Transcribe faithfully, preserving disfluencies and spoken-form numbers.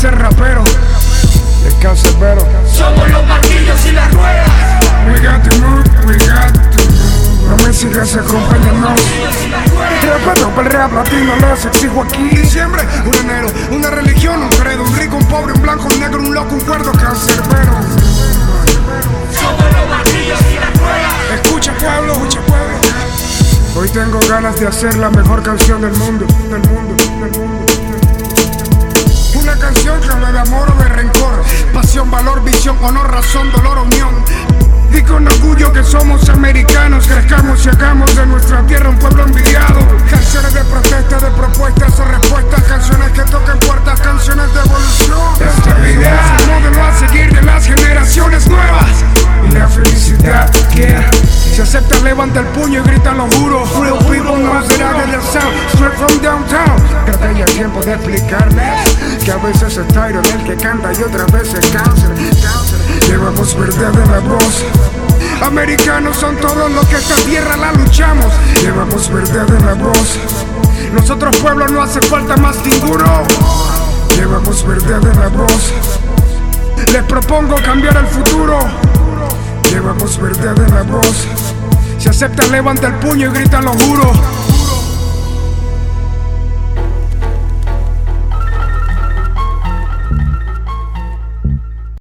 ser rapero. El cancerbero. Somos los martillos y las ruedas. We got to move, we got to move. No me sigas, acompáñanos. Respeto para el rap latino, les exijo aquí. Diciembre, un enero, una religión, un credo. Un rico, un pobre, un blanco, un negro, un loco, un cuerdo, cancerbero. Somos los martillos y las ruedas. Escucha pueblo, escucha pueblo. Hoy tengo ganas de hacer la mejor canción del mundo, del mundo, del mundo. Una canción que habla de amor o de rencor, pasión, valor, visión, honor, razón, dolor, unión. Y con orgullo que somos americanos, crezcamos y hagamos de nuestra tierra un pueblo envidiado. Canciones de protesta, de propuestas o respuestas, canciones que toquen puertas, canciones de evolución. Estabilidad, el modelo a seguir de las generaciones nuevas. Y la felicidad, yeah. Si aceptas, levanta el puño y grita lo juro. Real people no será de the sound, straight from downtown. Creo que ya es tiempo de explicarles que a veces es Tyron el que canta y otras veces cáncer. Llevamos verdad en la voz. Americanos son todos los que esta tierra la luchamos. Llevamos verdad en la voz. Nosotros pueblos no hace falta más ninguno. Llevamos verdad en la voz. Les propongo cambiar el futuro. Llevamos verdad en la voz. Si aceptas, levanta el puño y grita lo juro.